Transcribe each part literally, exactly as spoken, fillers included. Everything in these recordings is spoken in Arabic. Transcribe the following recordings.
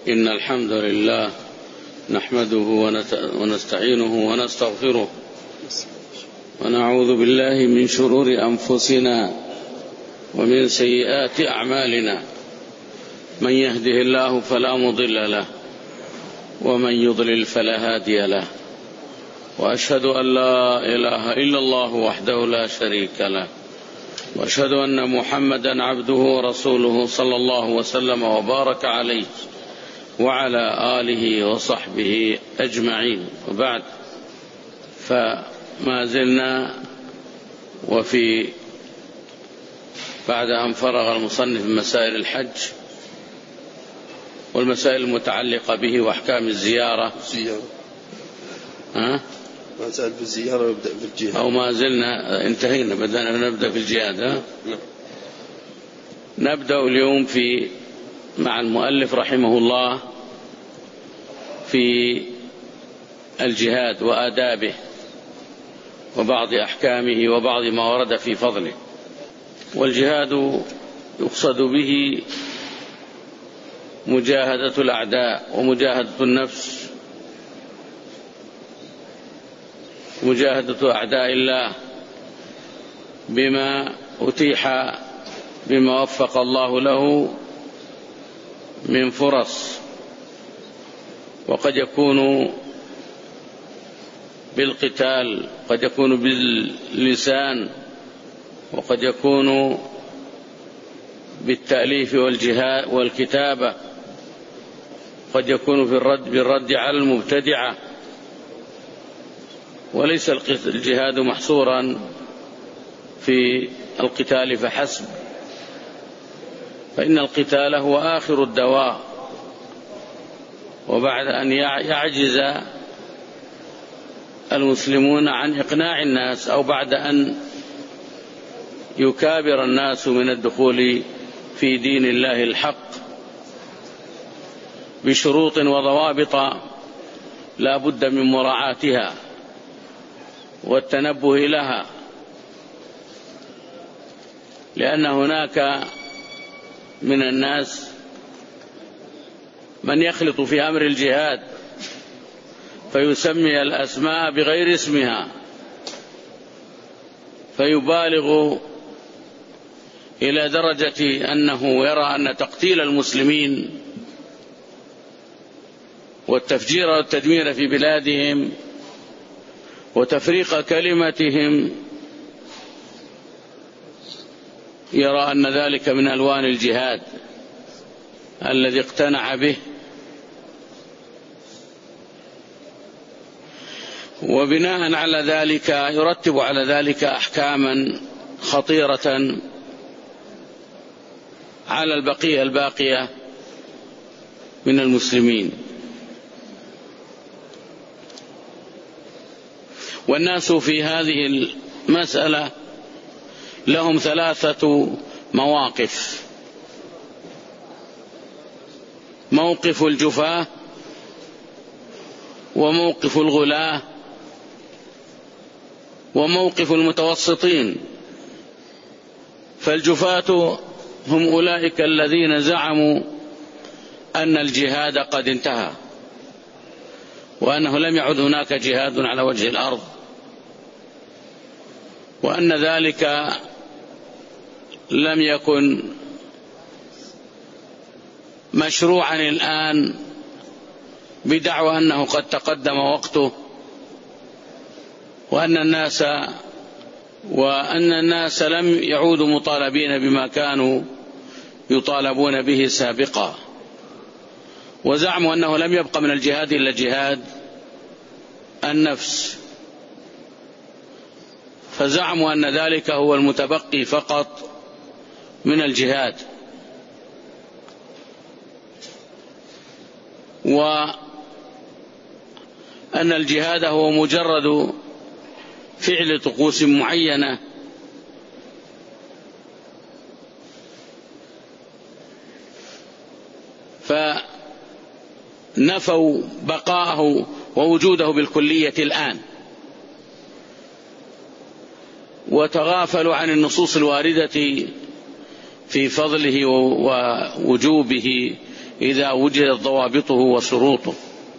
إن الحمد لله نحمده ونستعينه ونستغفره ونعوذ بالله من شرور أنفسنا ومن سيئات أعمالنا. من يهده الله فلا مضل له ومن يضلل فلا هادي له، وأشهد أن لا إله إلا الله وحده لا شريك له، وأشهد أن محمدا عبده ورسوله صلى الله وسلم وبارك عليه وعلى آله وصحبه أجمعين. وبعد، فما زلنا وفي بعد أن فرغ المصنف من مسائل الحج والمسائل المتعلقة به وأحكام الزيارة ها؟ ما زال بالزيارة ونبدأ بالجهاد، أو ما زلنا انتهينا بدأنا نبدأ في الجهاد. ها؟ نبدأ اليوم في مع المؤلف رحمه الله في الجهاد وآدابه وبعض أحكامه وبعض ما ورد في فضله. والجهاد يقصد به مجاهدة الأعداء ومجاهدة النفس، مجاهدة أعداء الله بما أتيح بما وفق الله له من فرص، وقد يكون بالقتال، قد يكون باللسان، وقد يكون بالتأليف والجهاد والكتابة، قد يكون في الرد بالرد على المبتدعة. وليس الجهاد محصورا في القتال فحسب، فإن القتال هو آخر الدواء. وبعد أن يعجز المسلمون عن إقناع الناس، أو بعد أن يكابر الناس من الدخول في دين الله الحق بشروط وضوابط لا بد من مراعاتها والتنبه لها، لأن هناك من الناس من يخلط في أمر الجهاد فيسمي الأسماء بغير اسمها، فيبالغ إلى درجة أنه يرى أن تقتيل المسلمين والتفجير والتدمير في بلادهم وتفريق كلمتهم، يرى أن ذلك من ألوان الجهاد الذي اقتنع به. وبناء على ذلك يرتب على ذلك أحكاما خطيرة على البقية الباقية من المسلمين. والناس في هذه المسألة لهم ثلاثة مواقف: موقف الجفاة، وموقف الغلاة، وموقف المتوسطين. فالجفاة هم أولئك الذين زعموا أن الجهاد قد انتهى، وأنه لم يعد هناك جهاد على وجه الأرض، وأن ذلك لم يكن مشروعا الآن، بدعوى أنه قد تقدم وقته، وأن الناس وأن الناس لم يعودوا مطالبين بما كانوا يطالبون به سابقا. وزعموا أنه لم يبق من الجهاد إلا جهاد النفس، فزعموا أن ذلك هو المتبقي فقط من الجهاد، وأن الجهاد هو مجرد فعل طقوس معينة فنفوا بقاءه ووجوده بالكلية الآن، وتغافلوا عن النصوص الواردة في فضله ووجوبه إذا وجدت ضوابطه وشروطه.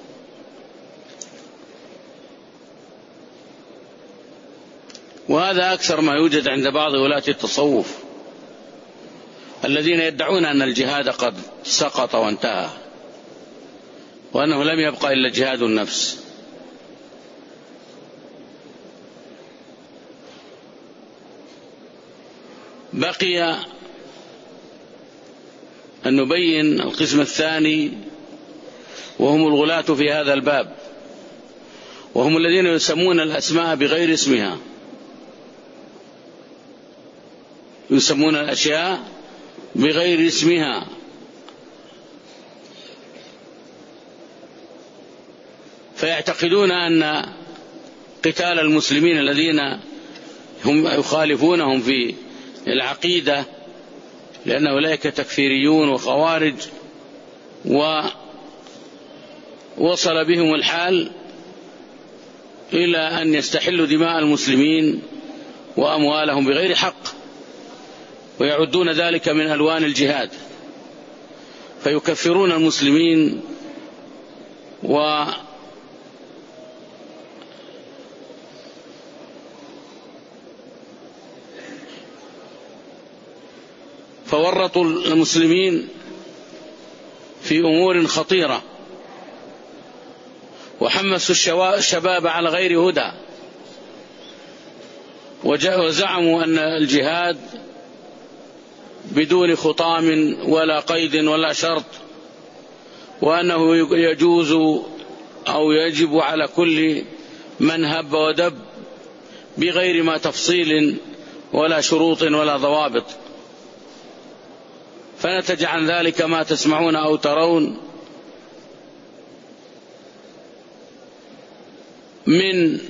وهذا أكثر ما يوجد عند بعض ولاة التصوف الذين يدعون أن الجهاد قد سقط وانتهى، وأنه لم يبقى إلا جهاد النفس. بقي أن نبين القسم الثاني، وهم الغلاة في هذا الباب، وهم الذين يسمون الأسماء بغير اسمها، يسمون الأشياء بغير اسمها، فيعتقدون أن قتال المسلمين الذين هم يخالفونهم في العقيدة، لأن أولئك تكفيريون وخوارج، ووصل بهم الحال إلى أن يستحلوا دماء المسلمين وأموالهم بغير حق، ويعدون ذلك من ألوان الجهاد، فيكفرون المسلمين و فورطوا المسلمين في أمور خطيرة، وحمسوا الشباب على غير هدى، وزعموا أن الجهاد بدون خطام ولا قيد ولا شرط، وأنه يجوز أو يجب على كل من هب ودب بغير ما تفصيل ولا شروط ولا ضوابط. فنتج عن ذلك ما تسمعون أو ترون من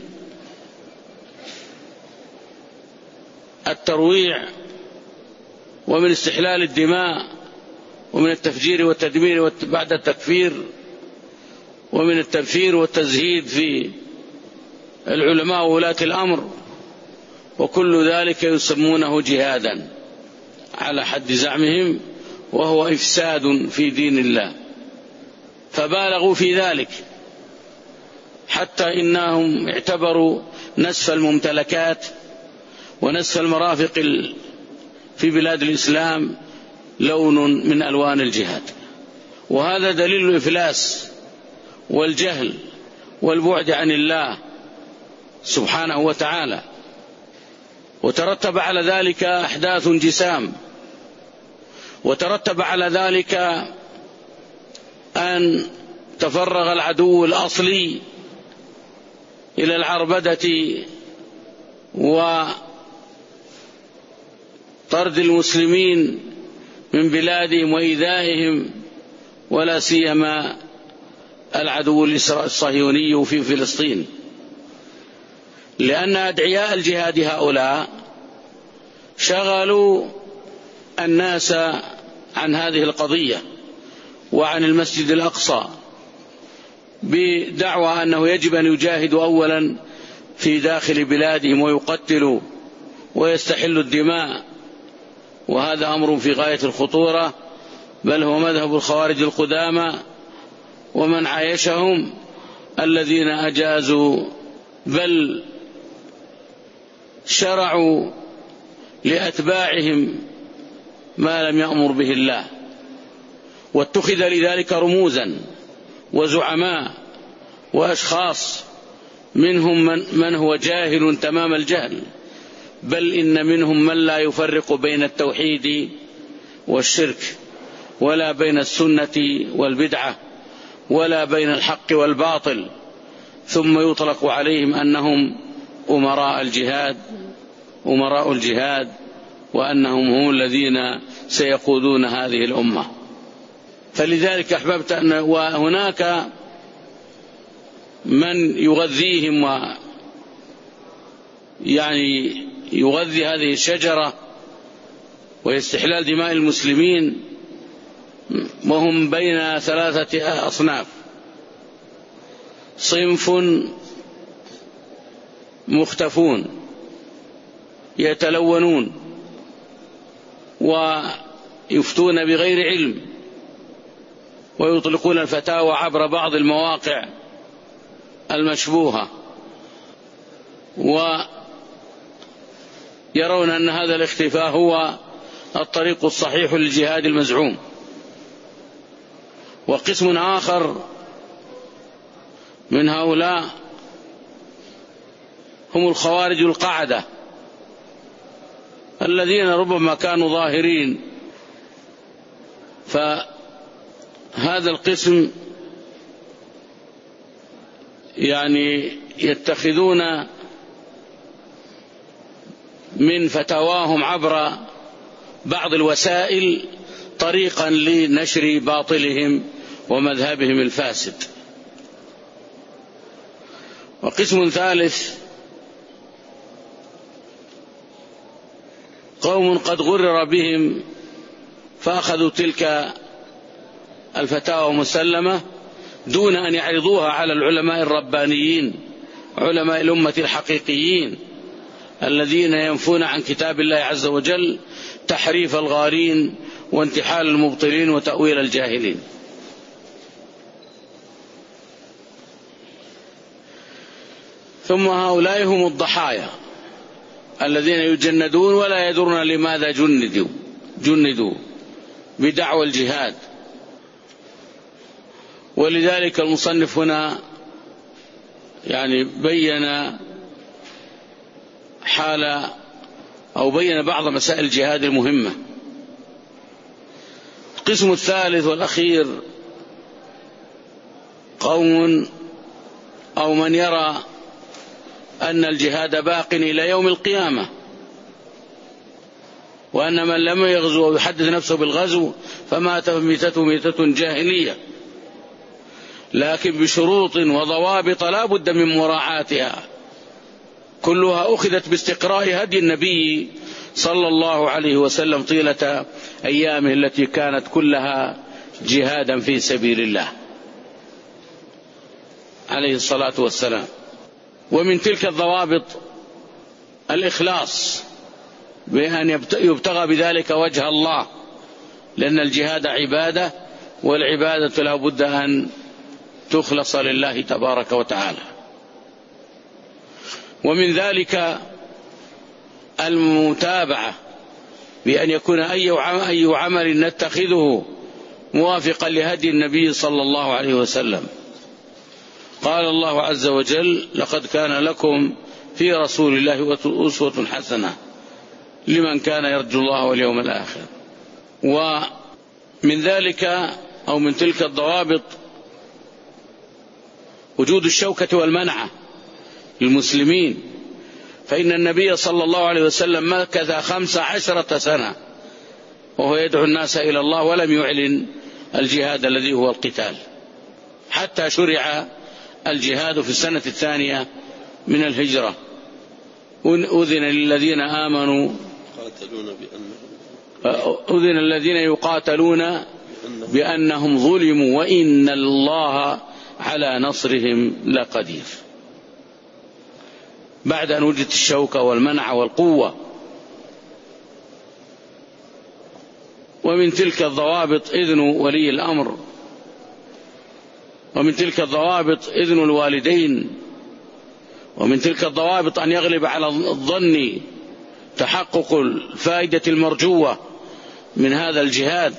الترويع ومن استحلال الدماء ومن التفجير والتدمير بعد التكفير، ومن التبشير والتزهيد في العلماء وولاة الأمر، وكل ذلك يسمونه جهادا على حد زعمهم، وهو إفساد في دين الله. فبالغوا في ذلك حتى إنهم اعتبروا نسف الممتلكات ونسف المرافق في بلاد الإسلام لون من ألوان الجهاد، وهذا دليل الإفلاس والجهل والبعد عن الله سبحانه وتعالى. وترتب على ذلك أحداث جسام، وترتب على ذلك أن تفرغ العدو الأصلي إلى العربدة وطرد المسلمين من بلادهم وإيذائهم، ولا سيما العدو الصهيوني في فلسطين، لأن أدعياء الجهاد هؤلاء شغلوا الناس عن هذه القضية وعن المسجد الأقصى بدعوى أنه يجب أن يجاهدوا أولا في داخل بلادهم ويقتلوا ويستحلوا الدماء، وهذا أمر في غاية الخطورة، بل هو مذهب الخوارج القدامى ومن عايشهم الذين أجازوا بل شرعوا لأتباعهم ما لم يأمر به الله، واتخذ لذلك رموزا وزعماء وأشخاص، منهم من, من هو جاهل تمام الجهل، بل إن منهم من لا يفرق بين التوحيد والشرك، ولا بين السنة والبدعة، ولا بين الحق والباطل، ثم يطلق عليهم أنهم أمراء الجهاد أمراء الجهاد وأنهم هم الذين سيقودون هذه الأمة. فلذلك أحببت أن وهناك من يغذيهم و يعني يغذي هذه الشجرة واستحلال دماء المسلمين، وهم بين ثلاثة أصناف: صنف مختفون يتلونون ويفتون بغير علم ويطلقون الفتاوى عبر بعض المواقع المشبوهة، ويرون أن هذا الاختفاء هو الطريق الصحيح للجهاد المزعوم. وقسم آخر من هؤلاء هم الخوارج القعدة الذين ربما كانوا ظاهرين، فهذا القسم يعني يتخذون من فتاواهم عبر بعض الوسائل طريقا لنشر باطلهم ومذهبهم الفاسد. وقسم ثالث قوم قد غرر بهم فأخذوا تلك الفتاوى مسلمة دون أن يعرضوها على العلماء الربانيين، علماء الأمة الحقيقيين الذين ينفون عن كتاب الله عز وجل تحريف الغارين وانتحال المبطلين وتأويل الجاهلين. ثم هؤلاء هم الضحايا الذين يجندون ولا يدرون لماذا جندوا جندوا بدعوى الجهاد. ولذلك المصنف هنا يعني بين حال أو بين بعض مسائل الجهاد المهمة. القسم الثالث والأخير قوم أو من يرى أن الجهاد باق إلى يوم القيامة، وأن من لم يغزو ويحدث نفسه بالغزو فمات ميتته ميتة جاهلية، لكن بشروط وضوابط لا بد من مراعاتها، كلها أخذت باستقراء هدي النبي صلى الله عليه وسلم طيلة أيامه التي كانت كلها جهادا في سبيل الله عليه الصلاة والسلام. ومن تلك الضوابط الإخلاص، بأن يبتغى بذلك وجه الله، لأن الجهاد عبادة، والعبادة لا بد أن تخلص لله تبارك وتعالى. ومن ذلك المتابعة، بأن يكون أي عمل نتخذه موافقا لهدي النبي صلى الله عليه وسلم. قال الله عز وجل: لقد كان لكم في رسول الله أسوة حسنة لمن كان يرجو الله واليوم الآخر. ومن ذلك أو من تلك الضوابط وجود الشوكة والمنعة للمسلمين، فإن النبي صلى الله عليه وسلم مكث خمس عشرة سنة وهو يدعو الناس إلى الله ولم يعلن الجهاد الذي هو القتال، حتى شرع الجهاد في السنة الثانية من الهجرة. أذن للذين آمنوا أذن الذين يقاتلون بأنهم ظلموا وإن الله على نصرهم لقدير، بعد أن وجدت الشوكة والمنع والقوة. ومن تلك الضوابط إذن ولي الأمر، ومن تلك الضوابط إذن الوالدين، ومن تلك الضوابط أن يغلب على الظن تحقق الفائدة المرجوة من هذا الجهاد،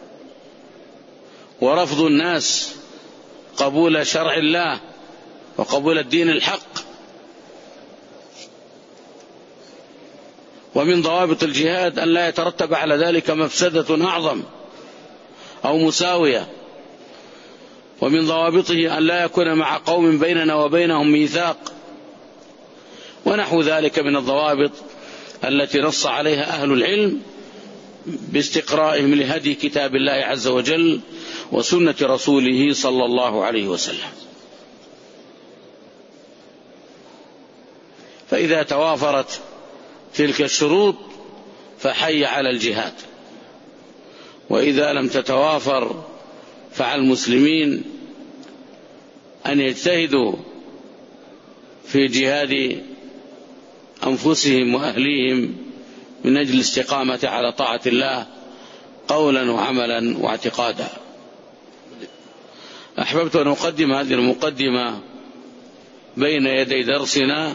ورفض الناس قبول شرع الله وقبول الدين الحق. ومن ضوابط الجهاد أن لا يترتب على ذلك مفسدة أعظم أو مساوية. ومن ضوابطه أن لا يكون مع قوم بيننا وبينهم ميثاق، ونحو ذلك من الضوابط التي نص عليها أهل العلم باستقرائهم لهدي كتاب الله عز وجل وسنة رسوله صلى الله عليه وسلم. فإذا توافرت تلك الشروط فحي على الجهاد، وإذا لم تتوافر فعلى المسلمين أن يجتهدوا في جهاد أنفسهم وأهليهم من أجل الاستقامة على طاعة الله قولا وعملا واعتقادا. أحببت أن أقدم هذه المقدمة بين يدي درسنا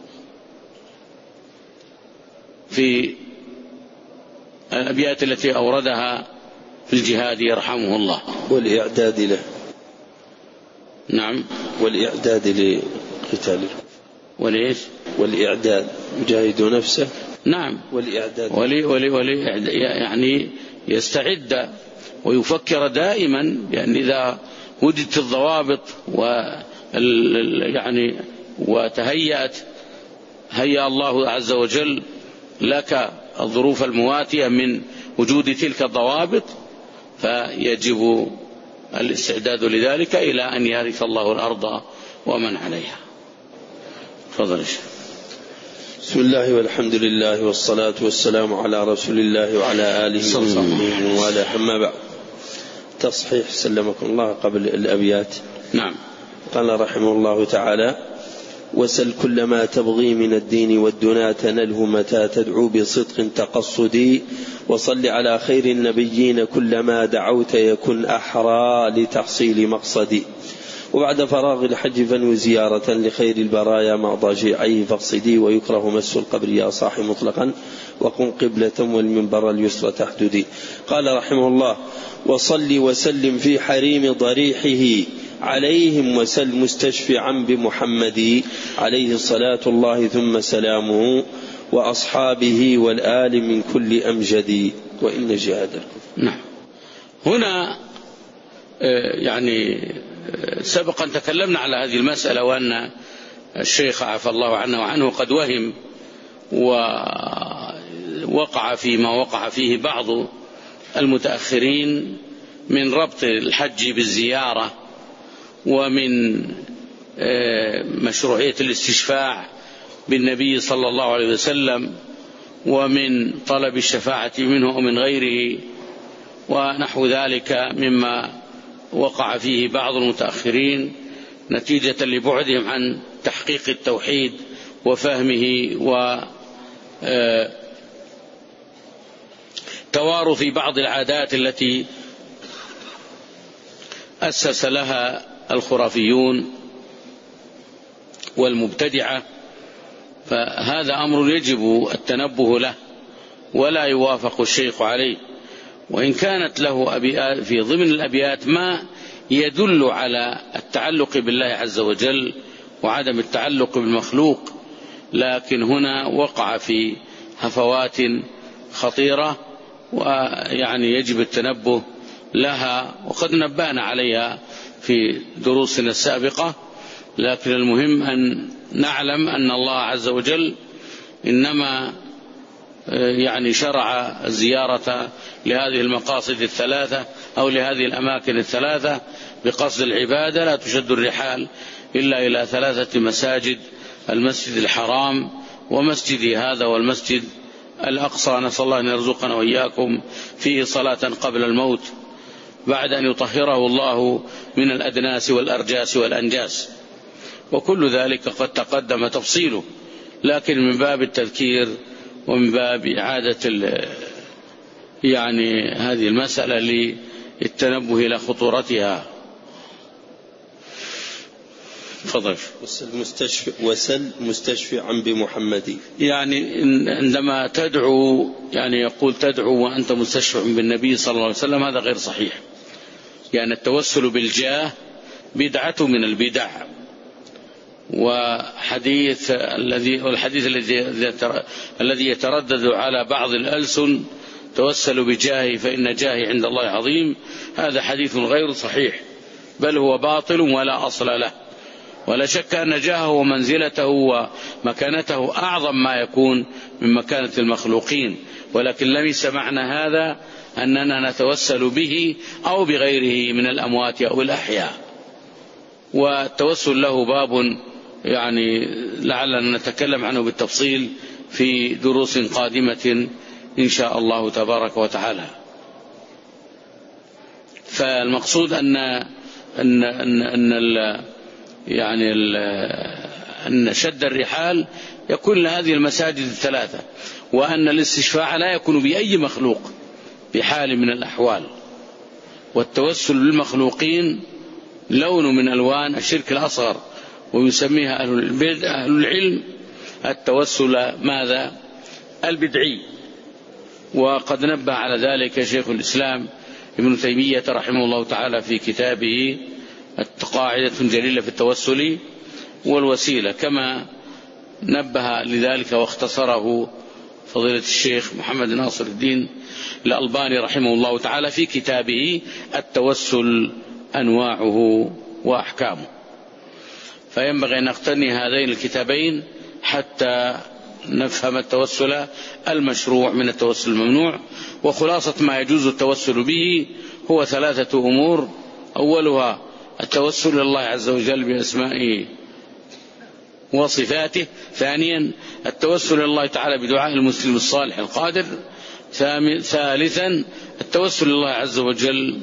في الأبيات التي أوردها في الجهاد يرحمه الله، والإعداد له. نعم، والإعداد لقتاله. وليش؟ والإعداد يجاهد نفسه. نعم، والإعداد ولي ولي ولي يعني يستعد ويفكر دائما، لأن إذا وجدت الضوابط و يعني وتهيأت هيأ الله عز وجل لك الظروف المواتية من وجود تلك الضوابط، فيجب الاستعداد لذلك إلى أن يرث الله الأرض ومن عليها. تفضل. بسم الله والحمد لله والصلاة والسلام على رسول الله وعلى آله وصحبه وعلى. أما بعد، تصحيح سلمكم الله قبل الأبيات. نعم. قال رحمه الله تعالى: وسل كل ما تبغي من الدين والدنا تنله متى تدعو بصدق تقصدي، وصل على خير النبيين كلما دعوت يكن أحرى لتحصيل مقصدي. وبعد فراغ الحج فانو زيارة لخير البرايا مع ضاجعيه فاقصدي، ويكره مس القبر يا صاح مطلقا وقم قبلة والمنبر اليسرى تحددي. قال رحمه الله: وصل وسلم في حريم ضريحه عليهم وسل مستشفعا بمحمد، عليه الصلاة الله ثم سلامه وأصحابه والآل من كل أمجد، وإن جهاد الكفر. نعم. هنا يعني سبقا تكلمنا على هذه المسألة، وأن الشيخ عفى الله عنه وعنه قد وهم ووقع فيما وقع فيه بعض المتأخرين من ربط الحج بالزيارة، ومن مشروعية الاستشفاع بالنبي صلى الله عليه وسلم، ومن طلب الشفاعة منه ومن غيره، ونحو ذلك مما وقع فيه بعض المتأخرين نتيجة لبعدهم عن تحقيق التوحيد وفهمه وتوارث بعض العادات التي أسس لها الخرافيون والمبتدعة. فهذا أمر يجب التنبه له ولا يوافق الشيخ عليه، وإن كانت له أبيات في ضمن الأبيات ما يدل على التعلق بالله عز وجل وعدم التعلق بالمخلوق، لكن هنا وقع في هفوات خطيرة، ويعني يجب التنبه لها، وقد نبهنا عليها في دروسنا السابقة. لكن المهم أن نعلم أن الله عز وجل إنما يعني شرع الزيارة لهذه المقاصد الثلاثة أو لهذه الأماكن الثلاثة بقصد العبادة. لا تشد الرحال إلا إلى ثلاثة مساجد: المسجد الحرام ومسجدي هذا والمسجد الأقصى، نسأل الله أن يرزقنا وإياكم فيه صلاة قبل الموت بعد أن يطهره الله من الأدناس والأرجاس والأنجاس، وكل ذلك قد تقدم تفصيله، لكن من باب التذكير ومن باب إعادة يعني هذه المسألة للتنبه إلى خطورتها. فضل. وسل مستشفع, وسل مستشفعا بمحمد، يعني عندما تدعو يعني يقول تدعو وأنت مستشفع بالنبي صلى الله عليه وسلم، هذا غير صحيح. يعني التوسل بالجاه بدعة من البدع، وحديث الذي والحديث الذي الذي يتردد على بعض الألسن: توسلوا بجاهي فإن جاهي عند الله عظيم، هذا حديث غير صحيح، بل هو باطل ولا أصل له. ولا شك أن جاهه ومنزلته ومكانته أعظم ما يكون من مكانة المخلوقين، ولكن ليس معنى هذا أننا نتوسل به أو بغيره من الأموات أو الأحياء. والتوسل له باب يعني لعلنا نتكلم عنه بالتفصيل في دروس قادمة إن شاء الله تبارك وتعالى. فالمقصود أن أن أن, أن ال يعني ال أن شد الرحال يكون لهذه المساجد الثلاثة، وأن الاستشفاع لا يكون بأي مخلوق بحال من الأحوال، والتوسل بالمخلوقين لون من ألوان الشرك الأصغر، ويسميها أهل البدع أهل العلم التوسل ماذا؟ البدعي. وقد نبه على ذلك شيخ الإسلام ابن تيمية رحمه الله تعالى في كتابه قاعدة جليلة في التوسل والوسيلة، كما نبه لذلك واختصره فضيلة الشيخ محمد ناصر الدين الألباني رحمه الله تعالى في كتابه التوسل أنواعه وأحكامه. فينبغي أن نقتني هذين الكتابين حتى نفهم التوسل المشروع من التوسل الممنوع. وخلاصة ما يجوز التوسل به هو ثلاثة أمور: أولها التوسل إلى الله عز وجل بأسمائه وصفاته، ثانيا التوسل إلى الله تعالى بدعاء المسلم الصالح القادر، ثالثا التوسل إلى الله عز وجل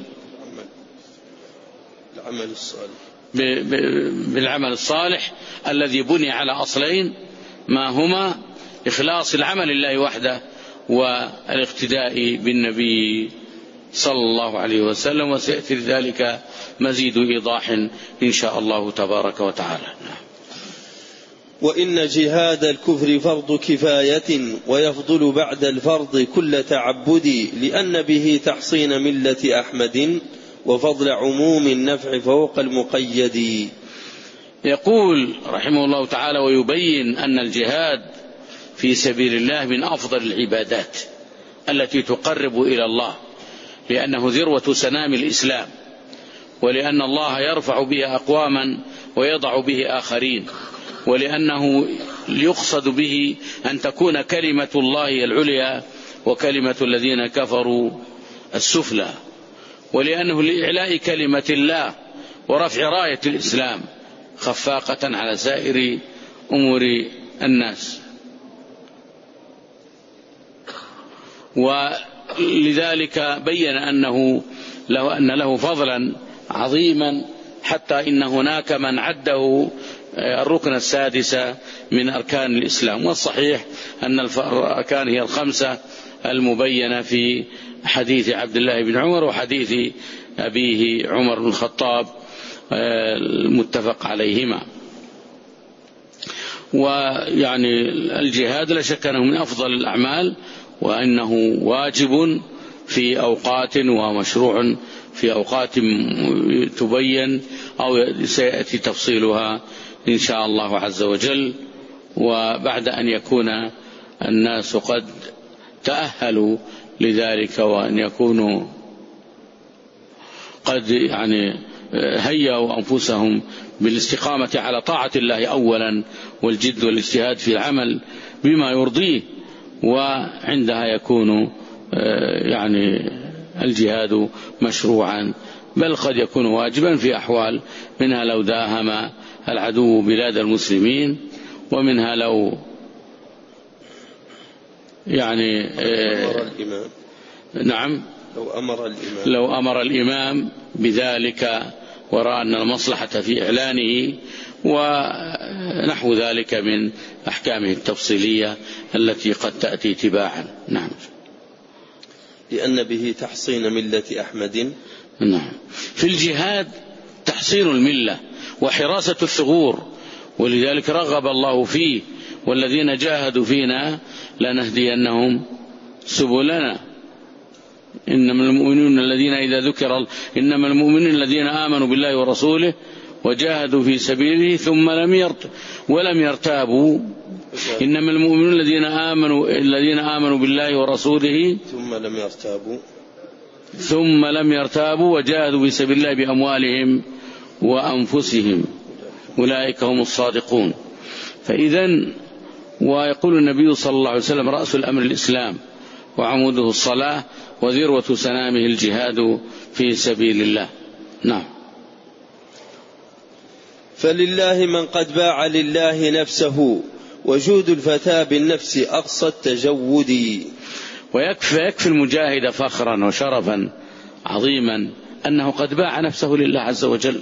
بالعمل الصالح بالعمل الصالح الذي بني على أصلين، ما هما إخلاص العمل لله وحده والاقتداء بالنبي صلى الله عليه وسلم. وسيأتي ذلك مزيد إيضاح إن شاء الله تبارك وتعالى. وإن جهاد الكفر فرض كفاية ويفضل بعد الفرض كل تعبد، لأن به تحصين ملة أحمد وفضل عموم النفع فوق المقيد. يقول رحمه الله تعالى: ويبين أن الجهاد في سبيل الله من أفضل العبادات التي تقرب إلى الله، لأنه ذروة سنام الإسلام، ولأن الله يرفع به أقواما ويضع به آخرين، ولأنه يقصد به أن تكون كلمة الله العليا وكلمة الذين كفروا السفلى، ولأنه لإعلاء كلمة الله ورفع راية الإسلام خفاقة على سائر أمور الناس. ولذلك بين أنه لو أن له فضلا عظيما، حتى إن هناك من عده الركن السادس من أركان الإسلام. والصحيح أن الأركان هي الخمسة المبينة في حديث عبد الله بن عمر وحديث أبيه عمر بن الخطاب المتفق عليهما. ويعني الجهاد لا شك أنه من أفضل الأعمال، وأنه واجب في أوقات ومشروع في أوقات تبين أو سيأتي تفصيلها إن شاء الله عز وجل. وبعد أن يكون الناس قد تأهلوا لذلك، وأن يكونوا قد يعني هيئوا أنفسهم بالاستقامة على طاعة الله أولا، والجد والاجتهاد في العمل بما يرضيه، وعندها يكون يعني الجهاد مشروعا، بل قد يكون واجبا في أحوال، منها لو داهم العدو بلاد المسلمين، ومنها لو يعني أمر الإمام. نعم لو أمر الإمام لو أمر الإمام بذلك ورأى أن المصلحة في إعلانه، ونحو ذلك من أحكامه التفصيلية التي قد تأتي تباعا. نعم. لأن به تحصين ملة أحمد. نعم. في الجهاد تحصين الملة وحراسة الثغور، ولذلك رغب الله فيه: والذين جاهدوا فينا لنهدينهم سبلنا. إنما المؤمنون الذين إذا ذكر إنما المؤمنون الذين آمنوا بالله ورسوله وجاهدوا في سبيله ثم لم يرت ولم يرتابوا. إنما المؤمنون الذين آمنوا الذين آمنوا بالله ورسوله ثم لم يرتابوا ثم لم يرتابوا وجاهدوا في سبيل الله بأموالهم وأنفسهم أولئك هم الصادقون. فإذن ويقول النبي صلى الله عليه وسلم: رأس الأمر الإسلام وعموده الصلاة وذروة سنامه الجهاد في سبيل الله. نعم. فلله من قد باع لله نفسه، وجود الفتى بالنفس أقصى التجود. ويكفي يكفي المجاهد فخرا وشرفا عظيما أنه قد باع نفسه لله عز وجل.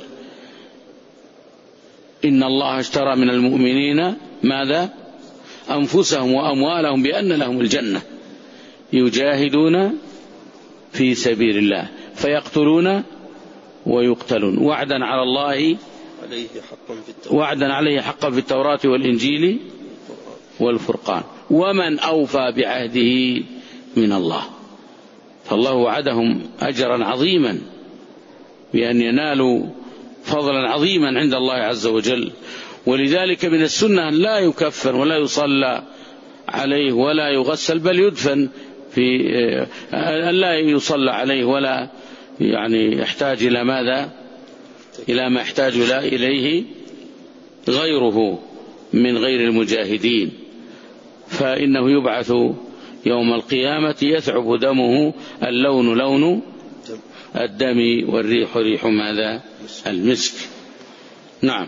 إن الله اشترى من المؤمنين ماذا؟ أنفسهم وأموالهم بأن لهم الجنة، يجاهدون في سبيل الله فيقتلون ويقتلون وعدا على الله عليه حقا في التوراة وعدا عليه حقا في التوراة والإنجيل والفرقان ومن أوفى بعهده من الله. فالله وعدهم أجرا عظيما بأن ينالوا فضلا عظيما عند الله عز وجل. ولذلك من السنة أن لا يكفن ولا يصلى عليه ولا يغسل بل يدفن في أن لا يصلى عليه ولا يعني يحتاج إلى ماذا إلى ما يحتاج إليه غيره من غير المجاهدين، فإنه يبعث يوم القيامة يثعب دمه اللون لون الدم والريح ريح ماذا المسك. نعم.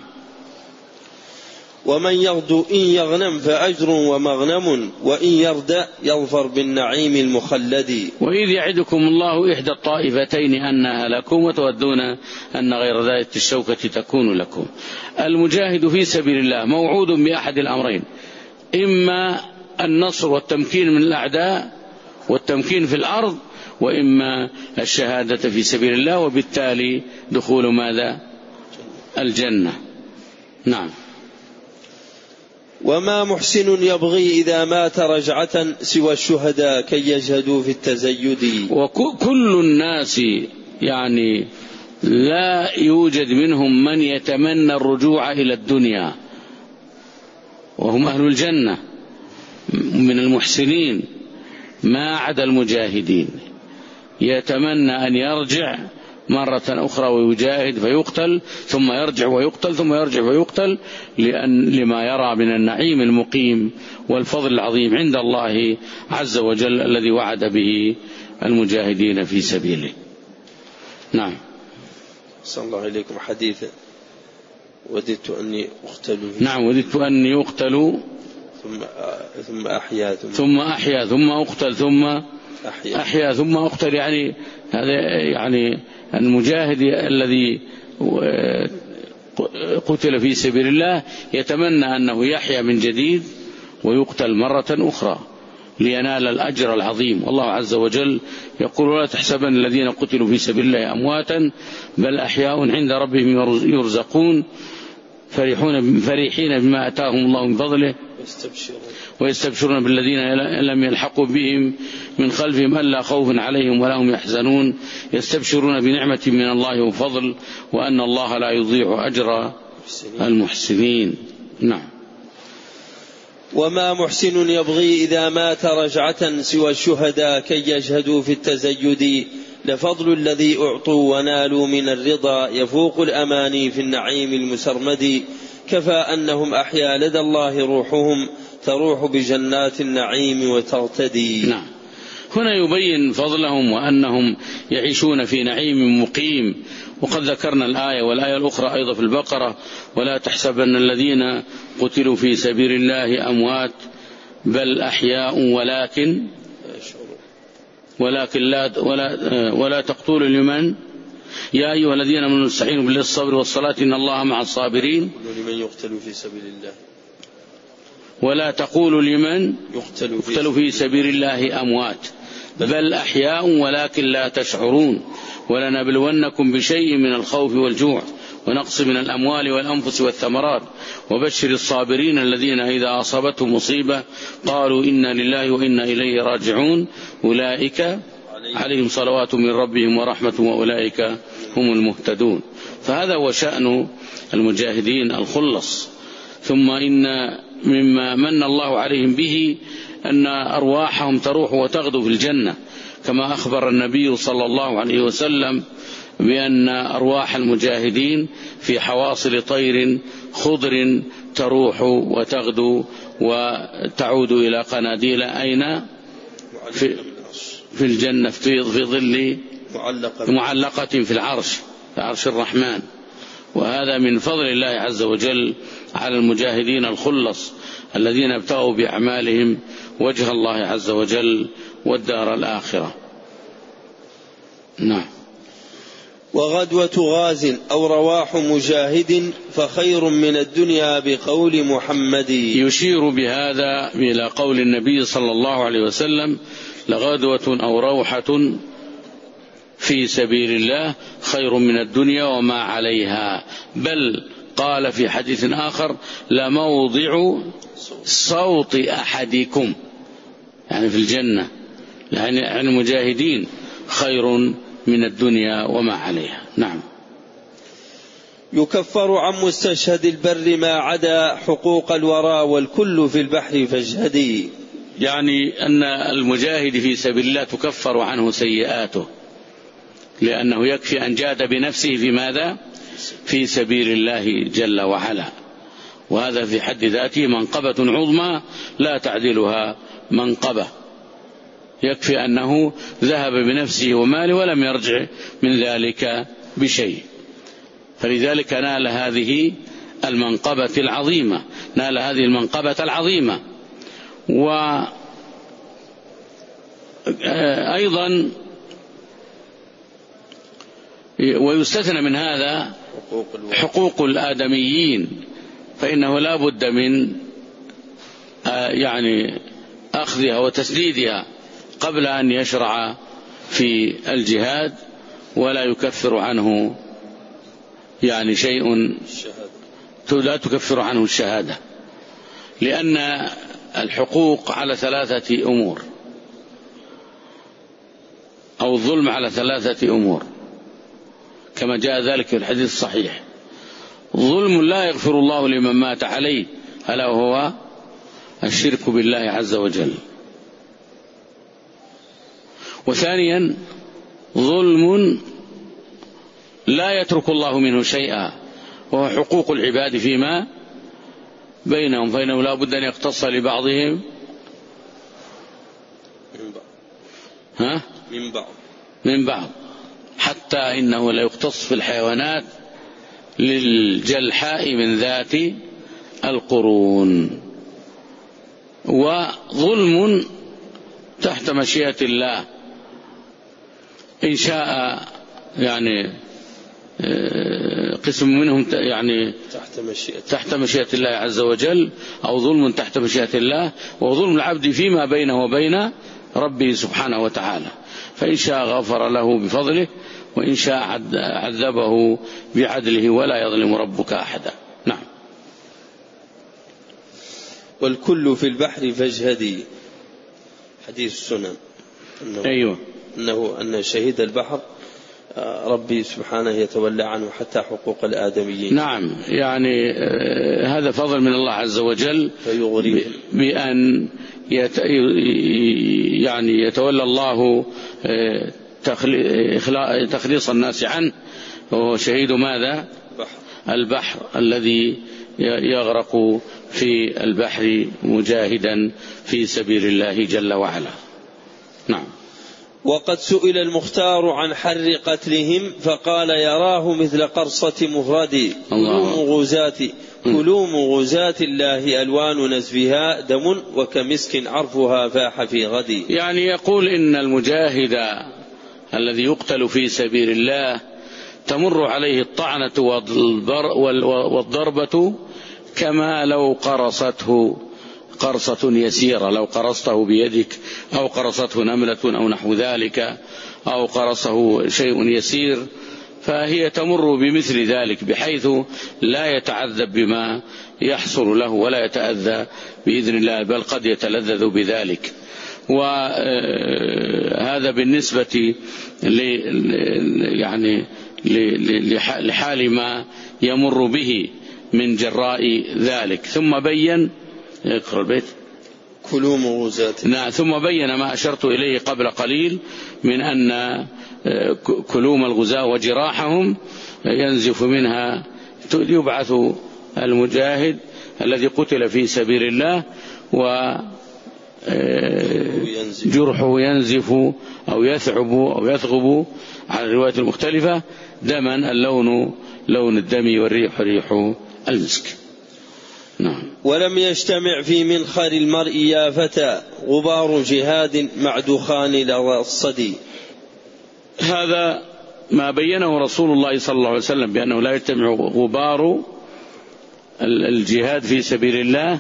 ومن يغدو إن يغنم فأجر ومغنم وإن يرد يظفر بالنعيم المخلد. وإذ يعدكم الله إحدى الطائفتين أنها لكم وتودون أن غير ذات الشوكة تكون لكم. المجاهد في سبيل الله موعود بأحد الأمرين، إما النصر والتمكين من الأعداء والتمكين في الأرض، وإما الشهادة في سبيل الله وبالتالي دخول ماذا الجنة. نعم. وما محسن يبغي إذا مات رجعة سوى الشهداء كي يجهدوا في التزيد. وكل الناس يعني لا يوجد منهم من يتمنى الرجوع إلى الدنيا وهم أهل الجنة من المحسنين ما عدا المجاهدين، يتمنى أن يرجع مرة أخرى ويجاهد فيقتل ثم يرجع ويقتل ثم يرجع ويقتل لأن لما يرى من النعيم المقيم والفضل العظيم عند الله عز وجل الذي وعد به المجاهدين في سبيله. نعم. صلى الله عليكم حديثا وددت أني أقتل. نعم وددت أني أقتل ثم ثم أحيا ثم, ثم أحيا ثم أقتل ثم أحيا, أحيا ثم أقتل. يعني هذا يعني المجاهد الذي قتل في سبيل الله يتمنى أنه يحيا من جديد ويقتل مرة أخرى لينال الأجر العظيم. والله عز وجل يقول ولا تحسبن الذين قتلوا في سبيل الله أمواتا بل أحياء عند ربهم يرزقون فرحون فرحين بما أتاهم الله من فضله ويستبشرون بالذين لم يلحقوا بهم من خلفهم ألا خوف عليهم ولا هم يحزنون يستبشرون بنعمة من الله وفضل وأن الله لا يضيع أجر المحسنين. نعم. وما محسن يبغي إذا مات رجعة سوى الشهداء كي يجهدوا في التزيد لفضل الذي أعطوا ونالوا من الرضا يفوق الأماني في النعيم المسرمد كفى أنهم أحيا لدى الله روحهم تروح بجنات النعيم وترتدي. نعم. هنا يبين فضلهم وأنهم يعيشون في نعيم مقيم. وقد ذكرنا الآية والآية الأخرى أيضا في البقرة ولا تحسبن الذين قتلوا في سبيل الله أموات بل أحياء ولكن ولكن لا ولا, ولا تقتلوا لمن يا أيها الذين آمنوا استعينوا بالصبر والصلاة إن الله مع الصابرين لمن يقتل في سبيل الله ولا تقولوا لمن يقتل في, يقتل في سبيل الله أموات بل أحياء ولكن لا تشعرون ولنبلونكم بشيء من الخوف والجوع ونقص من الأموال والأنفس والثمرات وبشر الصابرين الذين إذا أصابتهم مصيبة قالوا إنا لله وإنا إليه راجعون أولئك عليهم صلوات من ربهم ورحمة وأولئك هم المهتدون. فهذا هو شأن المجاهدين الخلص. ثم إن مما من الله عليهم به أن أرواحهم تروح وتغدو في الجنة كما أخبر النبي صلى الله عليه وسلم بأن أرواح المجاهدين في حواصل طير خضر تروح وتغدو وتعود إلى قناديل أين في, في الجنة في ظل معلقة في العرش في عرش الرحمن. وهذا من فضل الله عز وجل على المجاهدين الخلص الذين ابتغوا بأعمالهم وجه الله عز وجل والدار الآخرة. نعم. وغدوة غاز أو رواح مجاهد فخير من الدنيا بقول محمد. يشير بهذا إلى قول النبي صلى الله عليه وسلم لغدوة أو روحة في سبيل الله خير من الدنيا وما عليها، بل قال في حديث آخر لموضع صوت أحدكم، يعني في الجنة، يعني المجاهدين خير من الدنيا وما عليها. نعم. يكفر عن مستشهد البر ما عدا حقوق الورى والكل في البحر فاجهدي، يعني أن المجاهد في سبيل الله تكفر عنه سيئاته، لأنه يكفي أن جاد بنفسه في ماذا؟ في سبيل الله جل وعلا، وهذا في حد ذاته منقبة عظمى لا تعدلها منقبة، يكفي أنه ذهب بنفسه وماله ولم يرجع من ذلك بشيء، فلذلك نال هذه المنقبة العظيمة، نال هذه المنقبة العظيمة. وأيضا ويستثنى من هذا حقوق الآدميين، فإنه لا بد من يعني أخذها وتسديدها قبل أن يشرع في الجهاد، ولا يكفر عنه يعني شيء، لا تكفر عنه الشهادة، لأن الحقوق على ثلاثة أمور، أو الظلم على ثلاثة أمور كما جاء ذلك في الحديث الصحيح. ظلم لا يغفر الله لمن مات عليه، ألا وهو الشرك بالله عز وجل. وثانيا ظلم لا يترك الله منه شيئا، وهو حقوق العباد فيما بينهم، فإنه لا بد أن يقتص لبعضهم ها؟ من بعض من بعض، حتى إنه لا يقتص في الحيوانات للجلحاء من ذات القرون. وظلم تحت مشيئة الله، إن شاء يعني قسم منهم يعني تحت مشيئة, تحت مشيئة الله عز وجل، أو ظلم تحت مشيئة الله، وظلم العبد فيما بينه وبين ربه سبحانه وتعالى، فإن شاء غفر له بفضله، وإن شاء عذبه بعدله، ولا يظلم ربك أحدا. نعم. والكل في البحر فاجهدي، حديث السنن أنه أيوة أنه أن شهيد البحر ربي سبحانه يتولى عنه حتى حقوق الآدميين. نعم، يعني هذا فضل من الله عز وجل بأن يت يعني يتولى الله تخليص الناس عنه، وهو شهيد ماذا؟ البحر الذي يغرق في البحر مجاهدا في سبيل الله جل وعلا. نعم. وقد سئل المختار عن حر قتلهم فقال يراه مثل قرصة مفرد، كلوم غزاة كلوم غزاة الله ألوان نزفها دم وكمسك عرفها فاح في غد. يعني يقول إن المجاهد الذي يقتل في سبيل الله تمر عليه الطعنة والضربة كما لو قرصته قرصة يسيرة، لو قرصته بيدك أو قرصته نملة أو نحو ذلك، أو قرصه شيء يسير، فهي تمر بمثل ذلك، بحيث لا يتعذب بما يحصل له ولا يتأذى بإذن الله، بل قد يتلذذ بذلك. وهذا بالنسبة يعني لحال ما يمر به من جراء ذلك. ثم بين يقرأ البيت كلوم غزاة. نعم. ثم بين ما أشرت إليه قبل قليل من أن كلوم الغزاة وجراحهم ينزف منها، يبعث المجاهد الذي قتل في سبيل الله وجرحه ينزف أو يثعب أو يثغب على الروايات المختلفة دما اللون لون الدم والريح ريح المسك. نعم. ولم يجتمع في منخر المرء يا فتى غبار جهاد مع دخان لظى الصدي. هذا ما بينه رسول الله صلى الله عليه وسلم بأنه لا يجتمع غبار الجهاد في سبيل الله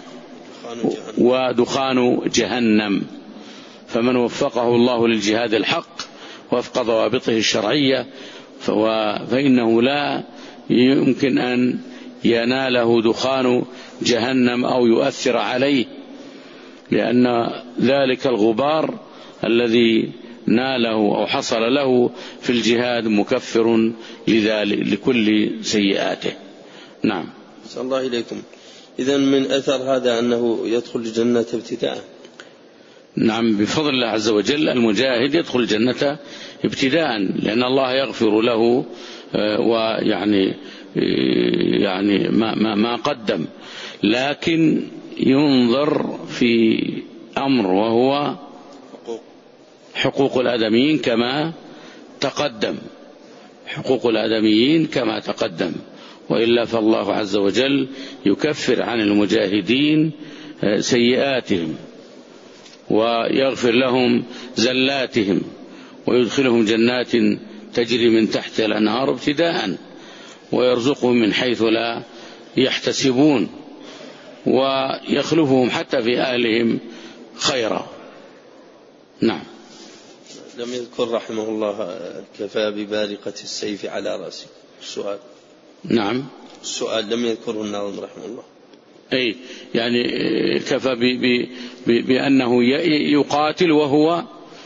ودخان جهنم، فمن وفقه الله للجهاد الحق وفق ضوابطه الشرعية، فإنه لا يمكن أن يناله دخان جهنم أو يؤثر عليه، لأن ذلك الغبار الذي ناله أو حصل له في الجهاد مكفر لذلك لكل سيئاته. نعم. صلى الله إليكم. إذن من أثر هذا أنه يدخل الجنة ابتداء. نعم، بفضل الله عز وجل المجاهد يدخل الجنة ابتداء، لأن الله يغفر له ويعني يعني ما, ما, ما قدم، لكن ينظر في أمر وهو حقوق الآدميين كما تقدم، حقوق الآدميين كما تقدم، وإلا فالله عز وجل يكفر عن المجاهدين سيئاتهم ويغفر لهم زلاتهم ويدخلهم جنات تجري من تحت الأنهار ابتداء، ويرزقهم من حيث لا يحتسبون، ويخلفهم حتى في أهلهم خيرا. نعم. لم يذكر رحمه الله كفى ببارقة السيف على رأسه. السؤال. نعم. السؤال لم يذكره الناظم رحمه الله. أي يعني كفى بأنه يقاتل وهو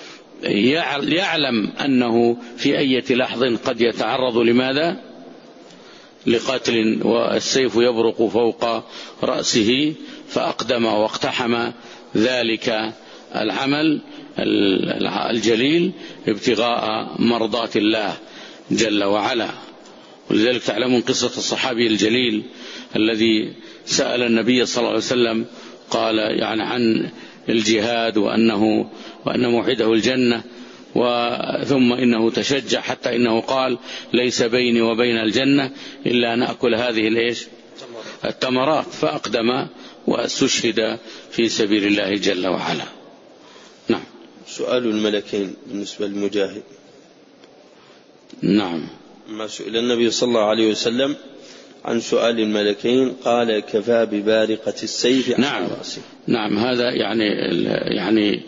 يعلم أنه في أي لحظة قد يتعرض لماذا؟ لقتل، والسيف يبرق فوق رأسه، فأقدم واقتحم ذلك العمل الجليل ابتغاء مرضات الله جل وعلا. ولذلك تعلمون قصة الصحابي الجليل الذي سأل النبي صلى الله عليه وسلم، قال يعني عن الجهاد وأنه وأن موعده الجنة، وثم إنه تشجع حتى إنه قال ليس بيني وبين الجنة إلا أن أكل هذه الإيش التمرات، فأقدم واستشهد في سبيل الله جل وعلا. نعم. سؤال الملكين بالنسبة للمجاهد. نعم. ما سئل النبي صلى الله عليه وسلم عن سؤال الملكين قال كفى ببارقة السيف. نعم. نعم، هذا يعني يعني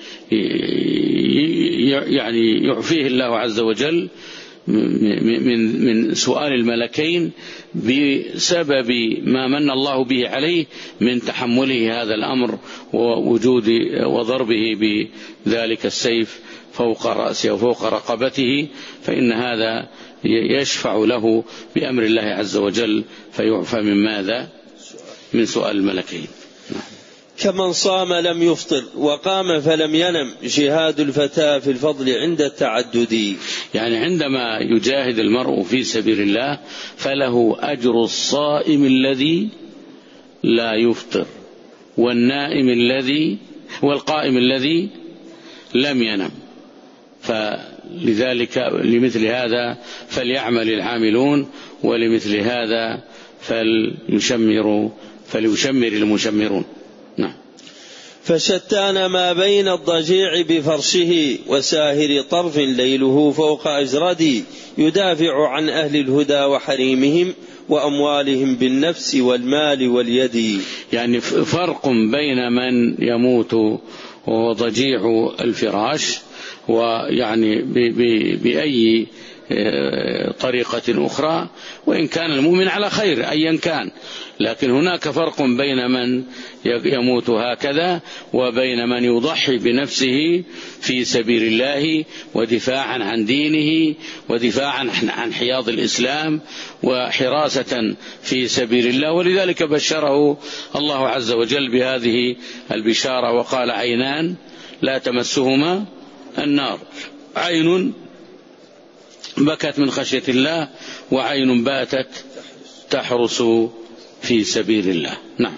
يعني يعفيه الله عز وجل من من سؤال الملكين بسبب ما من الله به عليه من تحمله هذا الأمر ووجود وضربه بذلك السيف فوق رأسه وفوق رقبته، فإن هذا يشفع له بأمر الله عز وجل فيعفى من ماذا؟ من سؤال الملكين. كمن صام لم يفطر وقام فلم ينم جهاد الفتاة في الفضل عند التعدد. يعني عندما يجاهد المرء في سبيل الله فله أجر الصائم الذي لا يفطر والنائم الذي والقائم الذي لم ينم. فلذلك لمثل هذا فليعمل العاملون، ولمثل هذا فليشمروا فليشمر المشمرون. نعم. فشتان ما بين الضجيع بفرشه وساهر طرف ليله فوق أجردي يدافع عن أهل الهدى وحريمهم وأموالهم بالنفس والمال واليد. يعني فرق بين من يموت وهو ضجيع الفراش ويعني بأي طريقة أخرى، وإن كان المؤمن على خير أيا كان، لكن هناك فرق بين من يموت هكذا وبين من يضحي بنفسه في سبيل الله ودفاعا عن دينه ودفاعا عن حياض الإسلام وحراسة في سبيل الله. ولذلك بشره الله عز وجل بهذه البشارة وقال عينان لا تمسهما النار، عين بكت من خشية الله وعين باتت تحرس في سبيل الله. نعم.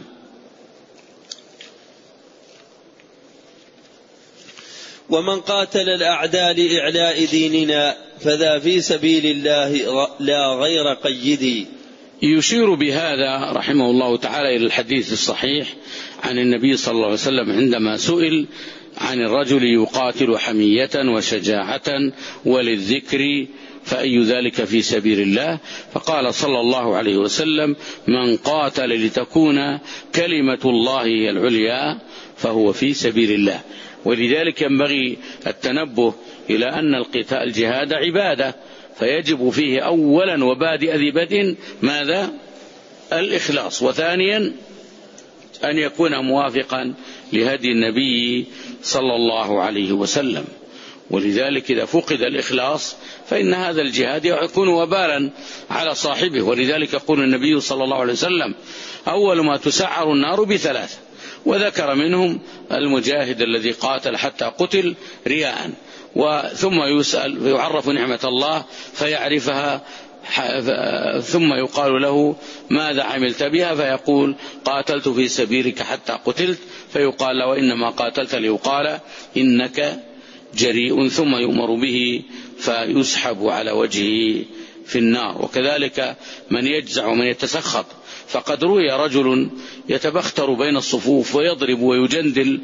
ومن قاتل الأعداء لإعلاء ديننا فذا في سبيل الله لا غير قيدي. يشير بهذا رحمه الله تعالى إلى الحديث الصحيح عن النبي صلى الله عليه وسلم عندما سئل عن الرجل يقاتل حمية وشجاعة وللذكر فأي ذلك في سبيل الله؟ فقال صلى الله عليه وسلم من قاتل لتكون كلمة الله هي العليا فهو في سبيل الله. ولذلك ينبغي التنبه إلى أن القتال الجهاد عبادة، فيجب فيه أولا وبادئ ذي بدء ماذا؟ الإخلاص، وثانيا أن يكون موافقا لهدي النبي صلى الله عليه وسلم. ولذلك إذا فقد الإخلاص فإن هذا الجهاد يكون وبالا على صاحبه. ولذلك يقول النبي صلى الله عليه وسلم: أول ما تسعر النار بثلاثة، وذكر منهم المجاهد الذي قاتل حتى قتل رياء، وثم يسأل ويعرف نعمة الله فيعرفها، ثم يقال له: ماذا عملت بها؟ فيقول: قاتلت في سبيلك حتى قتلت، فيقال له: إنما قاتلت ليقال إنك جريء، ثم يؤمر به فيسحب على وجهه في النار. وكذلك من يجزع ومن يتسخط، فقد روي رجل يتبختر بين الصفوف ويضرب ويجندل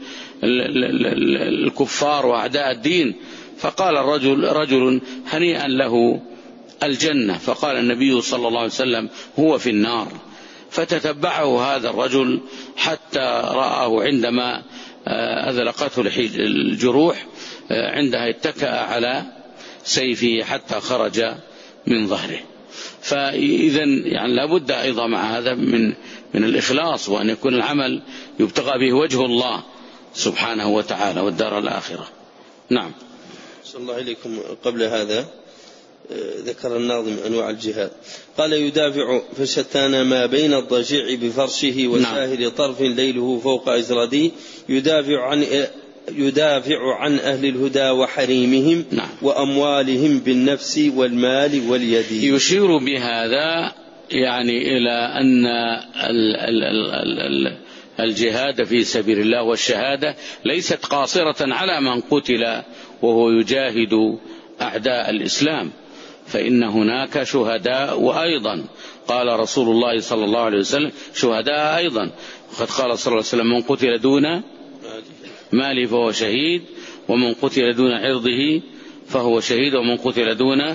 الكفار وأعداء الدين، فقال الرجل رجل: هنيئا له الجنة، فقال النبي صلى الله عليه وسلم: هو في النار. فتتبعه هذا الرجل حتى رآه عندما أذلقته الجروح، عندها اتكأ على سيفه حتى خرج من ظهره. فإذا يعني لابد أيضا مع هذا من من الإخلاص، وأن يكون العمل يبتغى به وجه الله سبحانه وتعالى والدار الآخرة. نعم. صلى الله عليكم. قبل هذا ذكر الناظم أنواع الجهاد، قال: يدافع فشتان ما بين الضجيع بفرشه وساهر طرف ليله فوق أزردي، يدافع عن يدافع عن أهل الهدى وحريمهم، نعم. وأموالهم بالنفس والمال واليد. يشير بهذا يعني إلى أن ال ال ال ال الجهاد في سبيل الله والشهادة ليست قاصرة على من قتل وهو يجاهد أعداء الإسلام، فإن هناك شهداء، وأيضا قال رسول الله صلى الله عليه وسلم: شهداء أيضا، وقد قال صلى الله عليه وسلم: من قتل دون ماله فهو شهيد، ومن قتل دون عرضه فهو شهيد، ومن قتل دون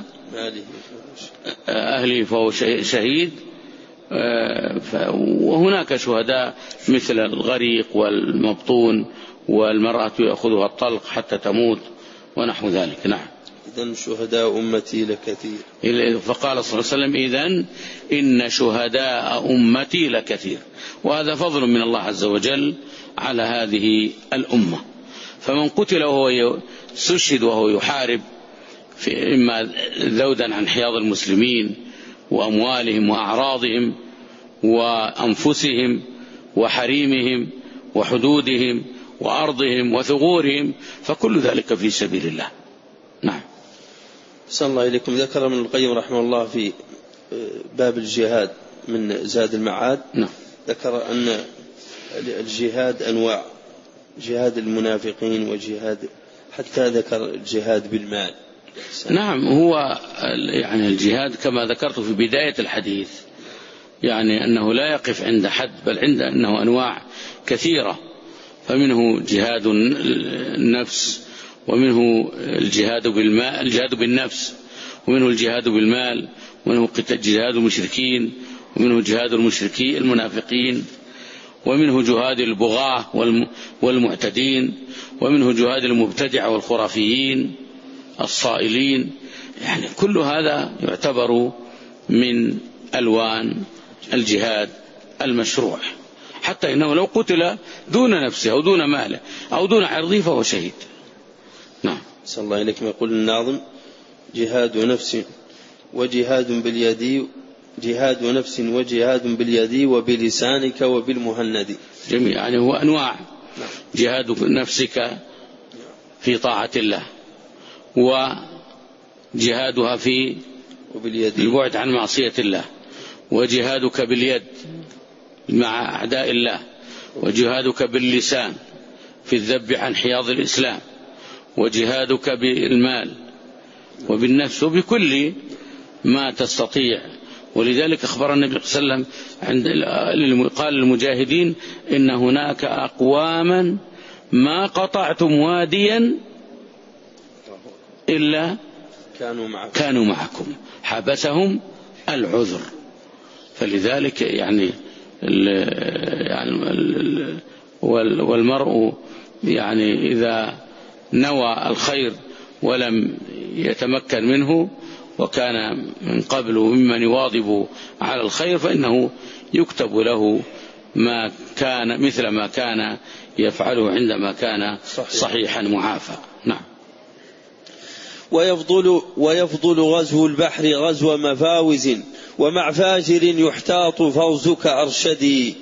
أهله فهو شهيد. وهناك شهداء مثل الغريق والمبطون والمرأة يأخذها الطلق حتى تموت ونحو ذلك. نعم. إذن شهداء أمتي لكثير. فقال صلى الله عليه وسلم: إذن إن شهداء أمتي لكثير. وهذا فضل من الله عز وجل على هذه الأمة. فمن قتل وهو استشهد وهو يحارب في إما ذودا عن حياض المسلمين وأموالهم وأعراضهم وأنفسهم وحريمهم وحدودهم وأرضهم وثغورهم، فكل ذلك في سبيل الله. نعم. صلى الله عليكم. ذكر ابن القيم رحمه الله في باب الجهاد من زاد المعاد، نعم. ذكر أن الجهاد أنواع: جهاد المنافقين وجهاد، حتى ذكر الجهاد بالمال. نعم. هو يعني الجهاد كما ذكرت في بداية الحديث، يعني أنه لا يقف عند حد، بل عند أنه أنواع كثيرة. فمنه جهاد النفس، ومنه الجهاد بالمال الجهاد بالنفس، ومنه الجهاد بالمال، ومنه جهاد المشركين، ومنه جهاد المشركين المنافقين، ومنه جهاد البغاة والمعتدين، ومنه جهاد المبتدع والخرافيين الصائلين. يعني كل هذا يعتبر من ألوان الجهاد المشروع، حتى إنه لو قتل دون نفسه أو دون ماله أو دون عرضه فهو شهيد. نعم. صلى الله عليكم. يقول الناظم: جهاد نفس وجهاد باليد، جهاد نفس وجهاد باليد وبلسانك وبالمهند. جميل. يعني هو أنواع: جهاد نفسك في طاعة الله، وجهادها في البعد عن معصية الله، وجهادك باليد مع أعداء الله، وجهادك باللسان في الذب عن حياض الإسلام، وجهادك بالمال وبالنفس وبكل ما تستطيع. ولذلك أخبر النبي صلى الله عليه وسلم عند قال للمجاهدين: إن هناك أقواما ما قطعتم واديا إلا كانوا معكم, كانوا معكم حبسهم العذر. فلذلك يعني, يعني والمرء يعني إذا نوى الخير ولم يتمكن منه وكان من قبل ممن يواظب على الخير فإنه يكتب له ما كان مثل ما كان يفعله عندما كان صحيحا معافى. نعم. ويفضل, ويفضل غزو البحر غزو مفاوز ومع فاجر يحتاط فوزك أرشدي.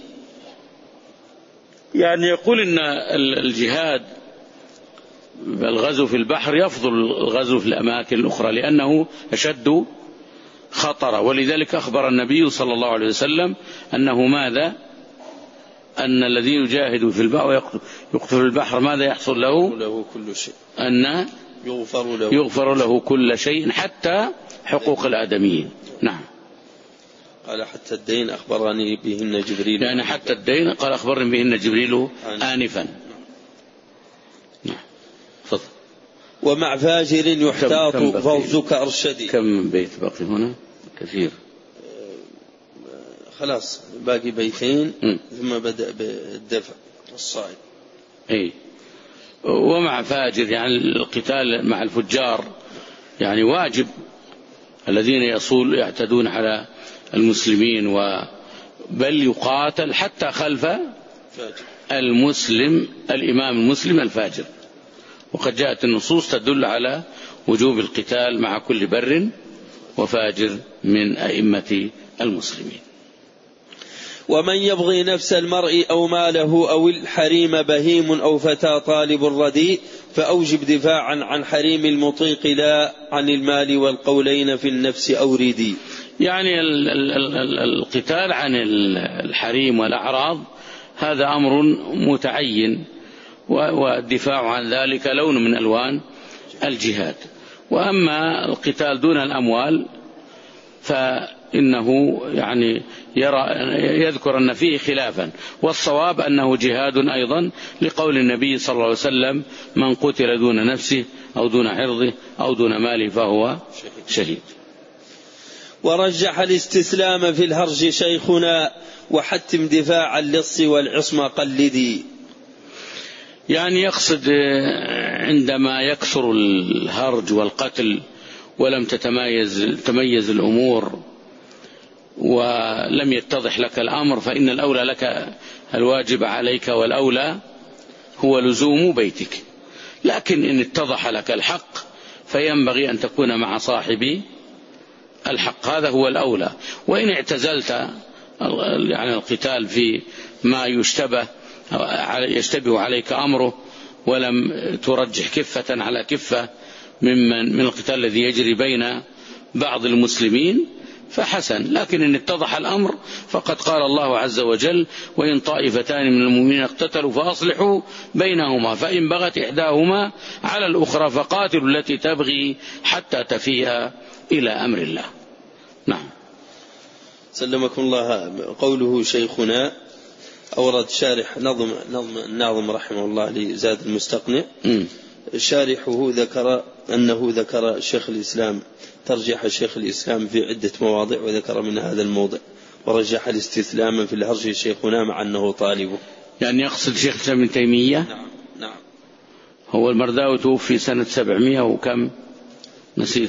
يعني يقول إن الجهاد الغزو في البحر يفضل الغزو في الأماكن الأخرى لأنه أشد خطر، ولذلك أخبر النبي صلى الله عليه وسلم أنه ماذا؟ أن الذي يجاهد في البحر ويقتل البحر ماذا يحصل له؟ له كل شيء. أن يغفر له, يغفر له كل شيء حتى حقوق الآدميين. نعم. قال حتى الدين أخبرني بهن جبريل، يعني حتى الدين قال أخبرني بهن جبريل آنفا. نعم. فضل. ومع فاجر يحتاط فوزك أرشدي. كم بيت باقي هنا؟ كثير. خلاص باقي بيتين م. ثم بدأ بالدفع الصائد. اي. ومع فاجر يعني القتال مع الفجار يعني واجب، الذين يصول يعتدون على المسلمين و بل يقاتل حتى خلف المسلم الإمام المسلم الفاجر، وقد جاءت النصوص تدل على وجوب القتال مع كل بر وفاجر من أئمة المسلمين. ومن يبغي نفس المرء أو ماله أو الحريم بهيم أو فتى طالب رديء فأوجب دفاعا عن حريم المطيق لا عن المال والقولين في النفس أوردي. يعني ال ال ال القتال عن الحريم والأعراض هذا أمر متعين، والدفاع عن ذلك لون من ألوان الجهاد. وأما القتال دون الأموال فإنه يعني يرى يذكر أن فيه خلافا، والصواب أنه جهاد أيضا لقول النبي صلى الله عليه وسلم من قتل دون نفسه أو دون عرضه أو دون ماله فهو شهيد. ورجح الاستسلام في الهرج شيخنا وحتم دفاع اللص والعصمة قلدي. يعني يقصد عندما يكثر الهرج والقتل ولم تتميز تميز الأمور ولم يتضح لك الأمر فإن الأولى لك الواجب عليك والأولى هو لزوم بيتك، لكن إن اتضح لك الحق فينبغي أن تكون مع صاحب الحق، هذا هو الأولى. وإن اعتزلت يعني القتال في ما يشتبه يشتبه عليك أمره ولم ترجح كفة على كفة ممن من القتال الذي يجري بين بعض المسلمين فحسن، لكن إن اتضح الأمر فقد قال الله عز وجل وإن طائفتان من المؤمنين اقتتلوا فأصلحوا بينهما فإن بغت إحداهما على الأخرى فقاتلوا التي تبغي حتى تفيء إلى أمر الله. نعم. سلمكم الله. قوله شيخنا أورد شارح نظم نظم الناظم رحمه الله لزاد المستقنع م. شارحه ذكر أنه ذكر شيخ الإسلام ترجح شيخ الإسلام في عدة مواضع وذكر من هذا الموضع ورجح الاستسلام في الهرج شيخنا مع أنه طالبه. يعني يقصد شيخ الإسلام ابن تيمية. نعم نعم. هو المرداوي توفي سنة سبعمائة وكم نسيت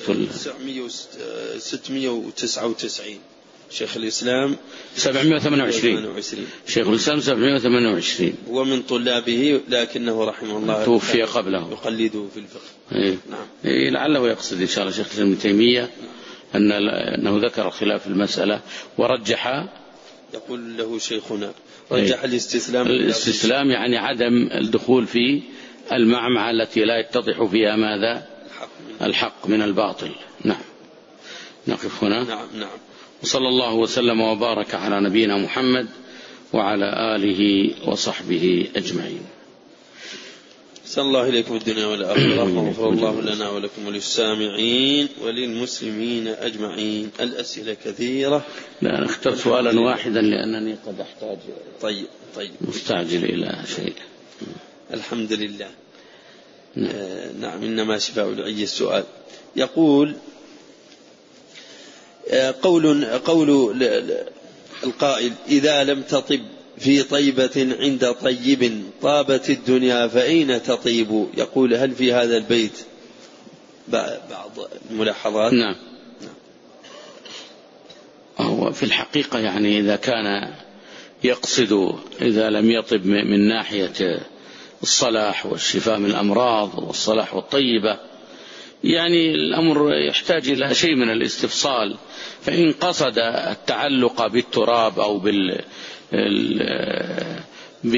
ستمائة وتسعة وتسعين. شيخ الإسلام سبعمائة وثمانية وعشرين. شيخ الإسلام سبعمائة وثمانية وعشرين ومن طلابه لكنه رحمه الله توفي قبله يقلده في الفقه. إيه. نعم. إيه لعله يقصد إن شاء الله شيخ الإسلام ابن تيمية أن أنه ذكر الخلاف المسألة ورجح. يقول له شيخنا رجح إيه. الاستسلام الاستسلام يعني عدم الدخول في المعمعة التي لا يتضح فيها ماذا الحق من الباطل. نعم. نقف هنا. نعم نعم. وصلى الله وسلم وبارك على نبينا محمد وعلى آله وصحبه أجمعين. أحسن الله إليكم الدنيا والآخرة وغفر الله لنا ولكم وللسامعين وللمسلمين أجمعين. الأسئلة كثيرة، لا أنا اخترت سؤالا واحدا لأنني قد أحتاج طيب طيب مستعجل إلى شيء. الحمد لله. نعم, آه نعم. إنما شفاء العي السؤال. يقول قول قول القائل إذا لم تطب في طيبة عند طيب طابت الدنيا فأين تطيب. يقول هل في هذا البيت بعض الملاحظات؟ نعم. هو في الحقيقة يعني إذا كان يقصد إذا لم يطب من ناحية الصلاح والشفاء من الأمراض والصلاح والطيبة، يعني الأمر يحتاج إلى شيء من الاستفصال. فإن قصد التعلق بالتراب أو بال ب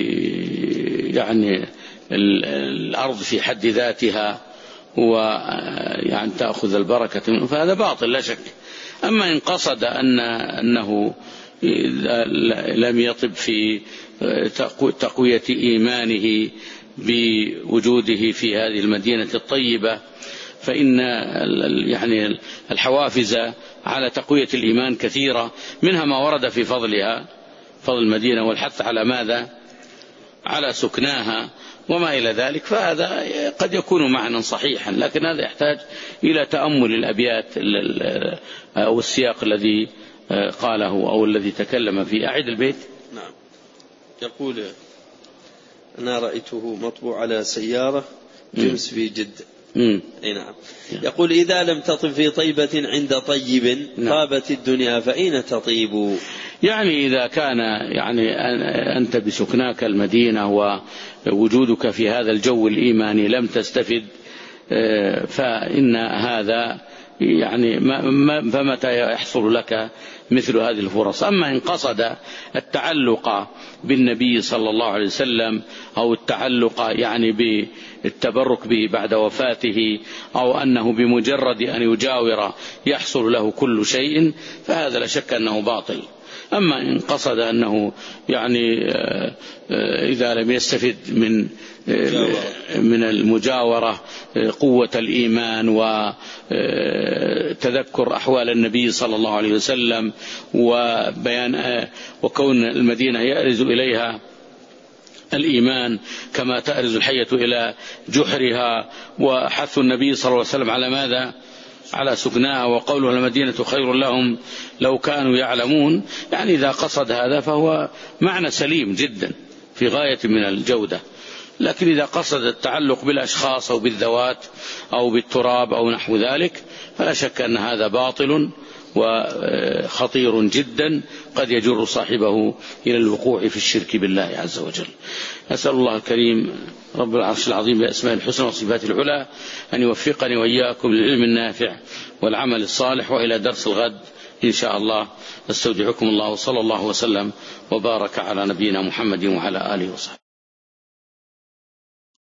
يعني الأرض في حد ذاتها ويعني تأخذ البركة منه فهذا باطل لا شك. أما إن قصد أن أنه لم يطب في تقوية إيمانه بوجوده في هذه المدينة الطيبة، فإن يعني الحوافز على تقوية الإيمان كثيرة، منها ما ورد في فضلها فضل المدينة والحث على ماذا؟ على سكناها وما إلى ذلك، فهذا قد يكون معنى صحيحا، لكن هذا يحتاج إلى تأمل الأبيات أو السياق الذي قاله أو الذي تكلم فيه. أعد البيت. نعم. يقول أنا رأيته مطبوع على سيارة جمس في جدة. أي نعم. يقول إذا لم تطب في طيبة عند طيب طابت الدنيا فأين تطيب. يعني إذا كان يعني أنت بسكناك المدينة ووجودك في هذا الجو الإيماني لم تستفد، فإن هذا يعني فمتى يحصل لك مثل هذه الفرص. أما إن قصد التعلق بالنبي صلى الله عليه وسلم أو التعلق يعني بالتبرك به بعد وفاته أو أنه بمجرد أن يجاور يحصل له كل شيء، فهذا لا شك أنه باطل. أما إن قصد أنه يعني إذا لم يستفد من من المجاورة قوة الإيمان وتذكر أحوال النبي صلى الله عليه وسلم وبيان وكون المدينة يأرز إليها الإيمان كما تأرز الحية إلى جحرها، وحث النبي صلى الله عليه وسلم على ماذا؟ على سكناها، وقوله المدينة خير لهم لو كانوا يعلمون. يعني إذا قصد هذا فهو معنى سليم جدا في غاية من الجودة. لكن إذا قصد التعلق بالأشخاص أو بالذوات أو بالتراب أو نحو ذلك فلا شك أن هذا باطل وخطير جدا، قد يجر صاحبه إلى الوقوع في الشرك بالله عز وجل. أسأل الله الكريم رب العرش العظيم بأسماء الحسنى وصفات العلى أن يوفقني وإياكم للعلم النافع والعمل الصالح، وإلى درس الغد إن شاء الله. استودعكم الله، وصلى الله وسلم وبارك على نبينا محمد وعلى آله وصحبه.